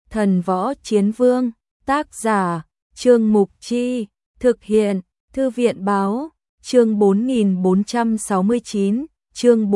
Thần Võ Chiến Vương, tác giả, Trương Mục Chi, thực hiện, Thư viện Báo, chương 4469, chương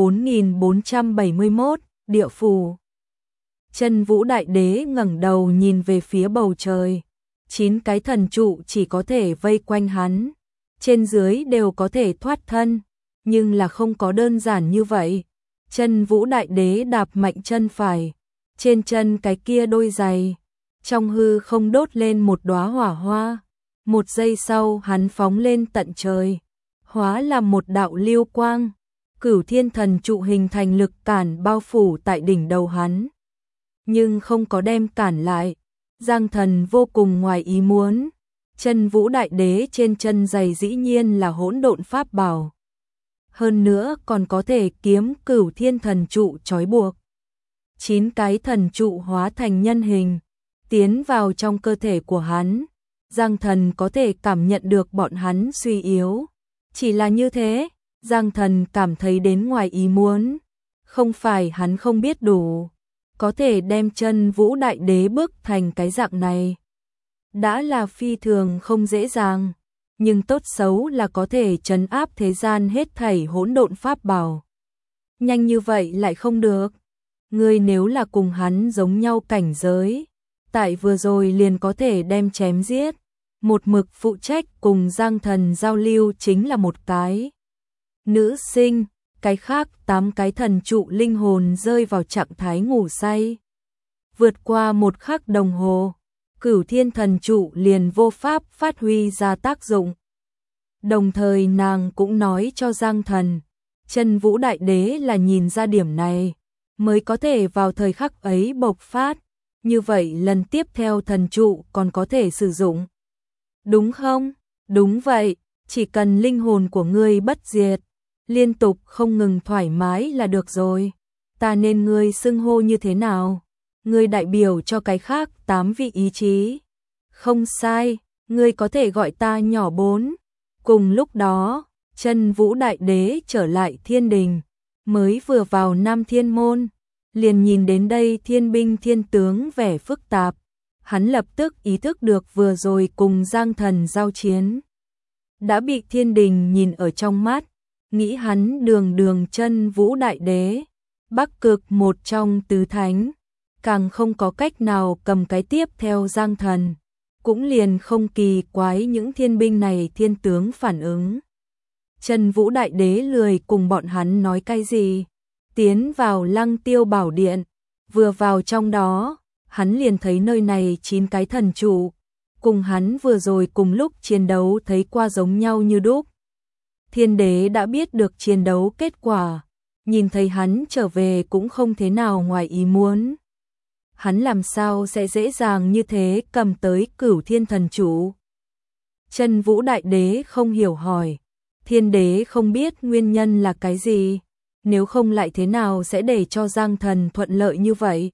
4471, Địa Phủ. Chân Vũ Đại Đế ngẩng đầu nhìn về phía bầu trời, 9 cái thần trụ chỉ có thể vây quanh hắn, trên dưới đều có thể thoát thân, nhưng là không có đơn giản như vậy. Chân Vũ Đại Đế đạp mạnh chân phải, trên chân cái kia đôi giày, trong hư không đốt lên một đóa hỏa hoa, một giây sau hắn phóng lên tận trời, hóa làm một đạo lưu quang, Cửu Thiên Thần Trụ hình thành lực cản bao phủ tại đỉnh đầu hắn, nhưng không có đem cản lại. Giang Thần vô cùng ngoài ý muốn, Chân Vũ Đại Đế trên chân giày dĩ nhiên là hỗn độn pháp bảo, hơn nữa còn có thể kiếm Cửu Thiên Thần Trụ trói buộc. 9 cái thần trụ hóa thành nhân hình, tiến vào trong cơ thể của hắn. Giang Thần có thể cảm nhận được bọn hắn suy yếu. Chỉ là như thế, Giang Thần cảm thấy đến ngoài ý muốn. Không phải hắn không biết đủ, có thể đem Chân Vũ Đại Đế bức thành cái dạng này, đã là phi thường không dễ dàng, nhưng tốt xấu là có thể trấn áp thế gian hết thảy hỗn độn pháp bảo. Nhanh như vậy lại không được. Ngươi nếu là cùng hắn giống nhau cảnh giới, tại vừa rồi liền có thể đem chém giết. Một mực phụ trách cùng Giang Thần giao lưu chính là một cái nữ sinh, cái khác 8 cái thần trụ linh hồn rơi vào trạng thái ngủ say. Vượt qua một khắc đồng hồ, Cửu Thiên Thần Trụ liền vô pháp phát huy ra tác dụng. Đồng thời nàng cũng nói cho Giang Thần, Chân Vũ Đại Đế là nhìn ra điểm này, mới có thể vào thời khắc ấy bộc phát, như vậy lần tiếp theo thần trụ còn có thể sử dụng. Đúng không? Đúng vậy, chỉ cần linh hồn của ngươi bất diệt, liên tục không ngừng thoải mái là được rồi. Ta nên ngươi xưng hô như thế nào? Ngươi đại biểu cho cái khác 8 vị ý chí. Không sai, ngươi có thể gọi ta nhỏ 4. Cùng lúc đó, Chân Vũ Đại Đế trở lại thiên đình, mới vừa vào Nam Thiên Môn, liền nhìn đến đây thiên binh thiên tướng vẻ phức tạp. Hắn lập tức ý thức được vừa rồi cùng Giang Thần giao chiến, đã bị thiên đình nhìn ở trong mắt, nghĩ hắn đường Chân Vũ Đại Đế, Bắc Cực một trong tứ thánh, càng không có cách nào cầm cái tiếp theo Giang Thần, cũng liền không kỳ quái những thiên binh này thiên tướng phản ứng. Chân Vũ Đại Đế lười cùng bọn hắn nói cái gì, tiến vào Lăng Tiêu Bảo Điện, vừa vào trong đó, hắn liền thấy nơi này 9 cái thần trụ, cùng hắn vừa rồi cùng lúc chiến đấu thấy qua giống nhau như đúc. Thiên đế đã biết được chiến đấu kết quả, nhìn thấy hắn trở về cũng không thế nào ngoài ý muốn. Hắn làm sao sẽ dễ dàng như thế cầm tới Cửu Thiên Thần Trụ? Chân Vũ Đại Đế không hiểu hỏi, thiên đế không biết nguyên nhân là cái gì, nếu không lại thế nào sẽ để cho Giang Thần thuận lợi như vậy?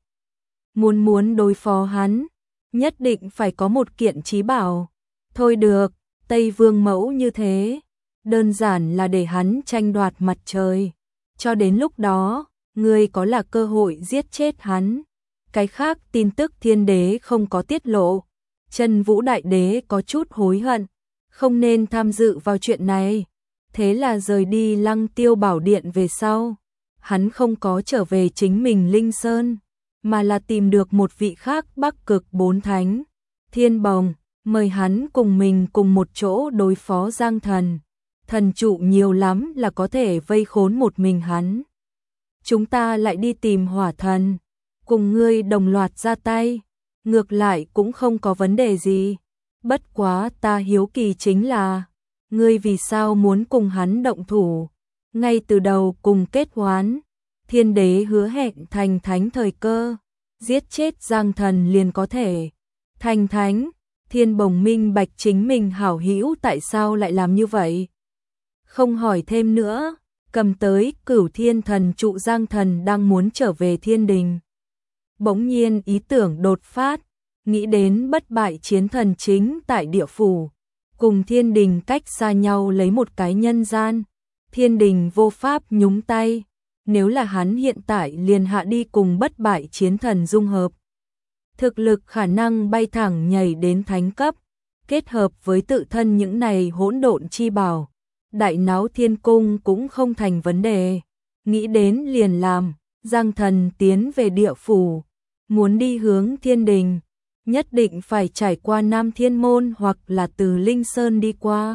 Muốn đối phó hắn, nhất định phải có một kiện chí bảo. Thôi được, Tây Vương mẫu như thế, đơn giản là để hắn tranh đoạt mặt trời. Cho đến lúc đó, ngươi có là cơ hội giết chết hắn. Cái khác tin tức thiên đế không có tiết lộ. Chân Vũ Đại Đế có chút hối hận, không nên tham dự vào chuyện này. Thế là rời đi Lăng Tiêu Bảo Điện về sau, hắn không có trở về chính mình Linh Sơn, mà là tìm được một vị khác Bắc Cực 4 thánh, Thiên Bồng, mời hắn cùng mình cùng một chỗ đối phó Giang Thần. Thần trụ nhiều lắm là có thể vây khốn một mình hắn. Chúng ta lại đi tìm Hỏa Thần, cùng ngươi đồng loạt ra tay, ngược lại cũng không có vấn đề gì. Bất quá ta hiếu kỳ chính là, ngươi vì sao muốn cùng hắn động thủ? Ngay từ đầu cùng kết oán, thiên đế hứa hẹn thành thánh thời cơ, giết chết Giang Thần liền có thể thành thánh. Thiên Bồng minh bạch chính mình hảo hữu tại sao lại làm như vậy. Không hỏi thêm nữa, cầm tới Cửu Thiên Thần Trụ. Giang Thần đang muốn trở về thiên đình, bỗng nhiên ý tưởng đột phát, nghĩ đến bất bại chiến thần chính tại địa phủ, cùng thiên đình cách xa nhau lấy một cái nhân gian, thiên đình vô pháp nhúng tay. Nếu là hắn hiện tại liền hạ đi cùng bất bại chiến thần dung hợp, thực lực khả năng bay thẳng nhảy đến thánh cấp, kết hợp với tự thân những này hỗn độn chi bảo, đại náo thiên cung cũng không thành vấn đề. Nghĩ đến liền làm, Giang Thần tiến về địa phủ, muốn đi hướng thiên đình, nhất định phải trải qua Nam Thiên Môn hoặc là từ Linh Sơn đi qua.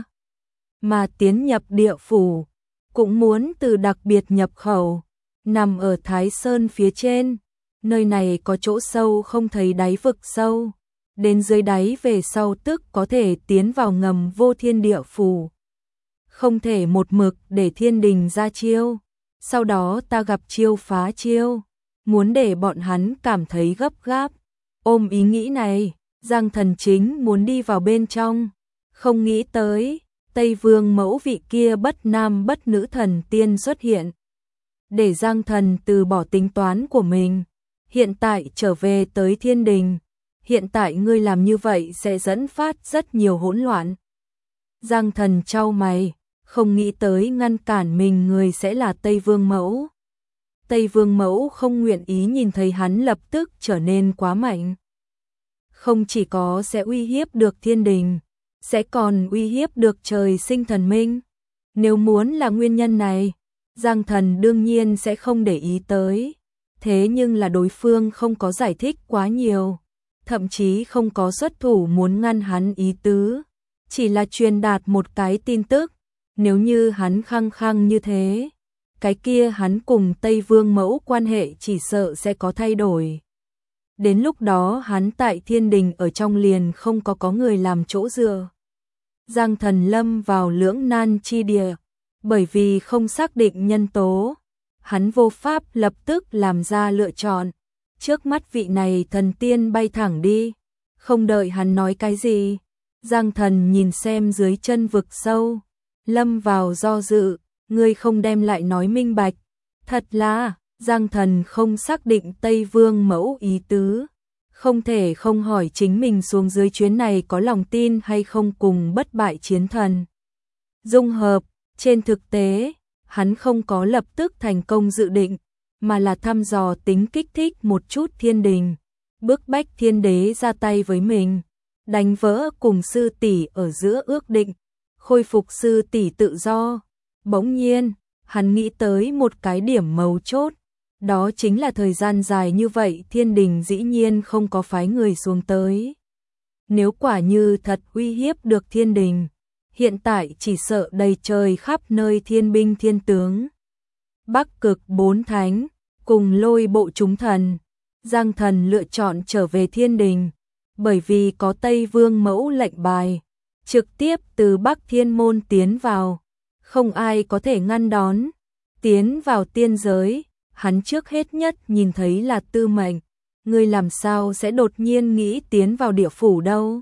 Mà tiến nhập địa phủ, cũng muốn từ đặc biệt nhập khẩu, nằm ở Thái Sơn phía trên, nơi này có chỗ sâu không thấy đáy vực sâu, đến dưới đáy về sau tức có thể tiến vào ngầm vô thiên địa phủ. Không thể một mực để thiên đình ra chiêu, sau đó ta gặp chiêu phá chiêu, muốn để bọn hắn cảm thấy gấp gáp. Ôm ý nghĩ này, Giang Thần chính muốn đi vào bên trong, không nghĩ tới, Tây Vương mẫu vị kia bất nam bất nữ thần tiên xuất hiện. Để Giang Thần từ bỏ tính toán của mình, hiện tại trở về tới thiên đình, hiện tại ngươi làm như vậy sẽ dẫn phát rất nhiều hỗn loạn. Giang Thần chau mày, không nghĩ tới ngăn cản mình người sẽ là Tây Vương mẫu. Tây Vương mẫu không nguyện ý nhìn thấy hắn lập tức trở nên quá mạnh. Không chỉ có sẽ uy hiếp được thiên đình, sẽ còn uy hiếp được trời sinh thần minh. Nếu muốn là nguyên nhân này, Giang Thần đương nhiên sẽ không để ý tới. Thế nhưng là đối phương không có giải thích quá nhiều, thậm chí không có xuất thủ muốn ngăn hắn ý tứ, chỉ là truyền đạt một cái tin tức. Nếu như hắn khăng khăng như thế, cái kia hắn cùng Tây Vương mẫu quan hệ chỉ sợ sẽ có thay đổi. Đến lúc đó hắn tại thiên đình ở trong liền không có người làm chỗ dựa. Giang Thần lâm vào lưỡng nan chi địa, bởi vì không xác định nhân tố, hắn vô pháp lập tức làm ra lựa chọn. Trước mắt vị này thần tiên bay thẳng đi, không đợi hắn nói cái gì, Giang Thần nhìn xem dưới chân vực sâu, lâm vào do dự, ngươi không đem lại nói minh bạch. Thật là, Giang Thần không xác định Tây Vương mẫu ý tứ, không thể không hỏi chính mình xuống dưới chuyến này có lòng tin hay không cùng bất bại chiến thần dung hợp. Trên thực tế, hắn không có lập tức thành công dự định, mà là thăm dò tính kích thích một chút thiên đình, bức bách thiên đế ra tay với mình, đánh vỡ cùng sư tỷ ở giữa ước định, khôi phục sư tỷ tự do. Bỗng nhiên, hắn nghĩ tới một cái điểm mấu chốt, đó chính là thời gian dài như vậy thiên đình dĩ nhiên không có phái người xuống tới. Nếu quả như thật uy hiếp được thiên đình, hiện tại chỉ sợ đầy trời khắp nơi thiên binh thiên tướng. Bắc Cực 4 thánh, cùng Lôi bộ chúng thần, Giang Thần lựa chọn trở về thiên đình, bởi vì có Tây Vương mẫu lệnh bài, trực tiếp từ Bắc Thiên Môn tiến vào, không ai có thể ngăn đón. Tiến vào tiên giới, hắn trước hết nhất nhìn thấy là Tư Mệnh, ngươi làm sao sẽ đột nhiên nghĩ tiến vào địa phủ đâu?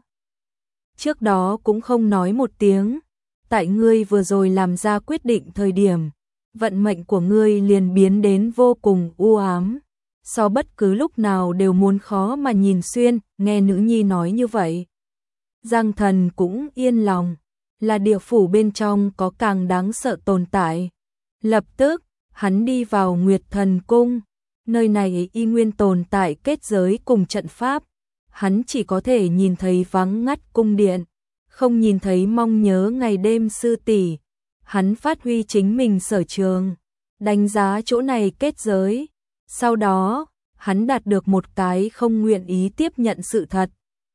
Trước đó cũng không nói một tiếng, tại ngươi vừa rồi làm ra quyết định thời điểm, vận mệnh của ngươi liền biến đến vô cùng u ám, so bất cứ lúc nào đều muốn khó mà nhìn xuyên. Nghe nữ nhi nói như vậy, Giang Thần cũng yên lòng, là địa phủ bên trong có càng đáng sợ tồn tại. Lập tức, hắn đi vào Nguyệt Thần Cung, nơi này y nguyên tồn tại kết giới cùng trận pháp, hắn chỉ có thể nhìn thấy vắng ngắt cung điện, không nhìn thấy mong nhớ ngày đêm sư tỷ. Hắn phát huy chính mình sở trường, đánh giá chỗ này kết giới, sau đó, hắn đạt được một cái không nguyện ý tiếp nhận sự thật.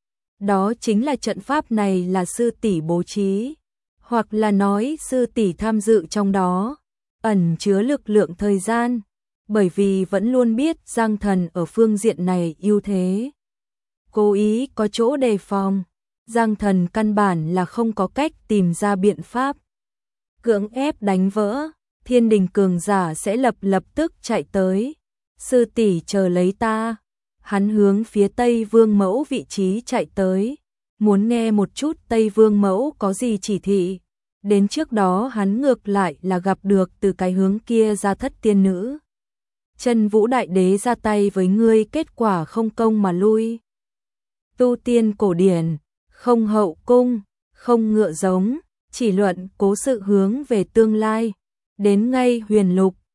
Đó chính là trận pháp này là sư tỷ bố trí, hoặc là nói sư tỷ tham dự trong đó, ẩn chứa lực lượng thời gian, bởi vì vẫn luôn biết Giang Thần ở phương diện này ưu thế. Cố ý có chỗ đề phòng, Giang Thần căn bản là không có cách tìm ra biện pháp. Cưỡng ép đánh vỡ, thiên đình cường giả sẽ lập tức chạy tới. Sư tỷ chờ lấy ta. Hắn hướng phía Tây Vương mẫu vị trí chạy tới, muốn nghe một chút Tây Vương mẫu có gì chỉ thị. Đến trước đó hắn ngược lại là gặp được từ cái hướng kia ra Thất tiên nữ. Chân Vũ đại đế ra tay với ngươi, kết quả không công mà lui. Tu tiên cổ điển, không hậu cung, không ngựa giống, chỉ luận cố sự hướng về tương lai. Đến ngay huyền lục,